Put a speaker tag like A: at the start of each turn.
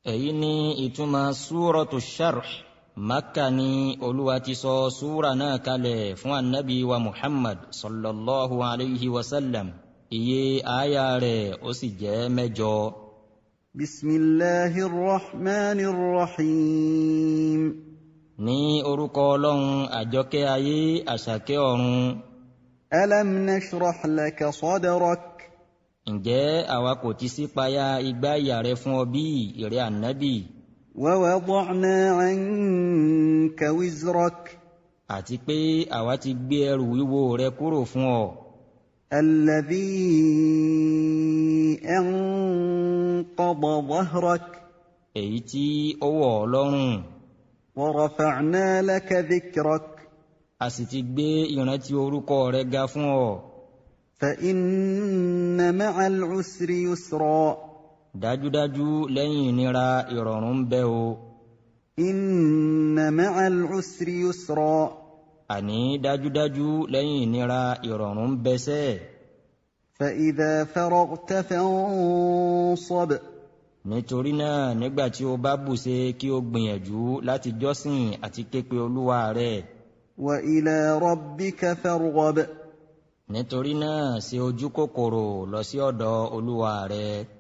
A: èyí ni ìtumọ̀ súratu sharh. Makka ni Olúwa ti sọ súra náà kalẹ̀ fún annabi wa Muhammad sallallahu alayhi wa sallam. Iye àyà rẹ̀ ó sì jẹ́ 8.
B: Bismillahir Rahmanir Rahim.
A: Ní orúkọ Ọlọ́run àjọkẹ́ ayé àṣàkẹ́ ọ̀run.
B: Alam nashrah laka sadrak.
A: Ǹjẹ́ àwa kò ti ṣí payá ìgbáyà rẹ fún ọ bí ìrẹ́ ànábì?
B: Wa wada'na 'anka wizrak.
A: Àti pé àwa ti gbé ẹrù wíwo rẹ kúrò fún ọ.
B: Alladhi anqadha dhahrak.
A: Èyí tí ó wọ̀ ọ́ lọ́rùn.
B: Wa rafa'na laka dhikrak.
A: A sì ti gbé ìrántí orúkọ rẹ ga fún ọ.
B: Fa inna ma'al usri yusra.
A: Dájúdájú lẹ́yìn ìnira ìrọ̀rùn ń bẹ o.
B: Inna ma'al usri yusra.
A: Àní dájúdájú lẹ́yìn ìnira ìrọ̀rùn ń bẹ sẹ́.
B: Fa idha faragta fansab.
A: Nítorí náà nígbà tí o bá bùṣe kí o gbìyànjú láti jọ́sìn àti képe Olúwa rẹ.
B: Wa ila rabbika farghab.
A: Nítorí náà ṣe ojú kòkòrò lọ sí ọ̀dọ̀ Olúwa rẹ.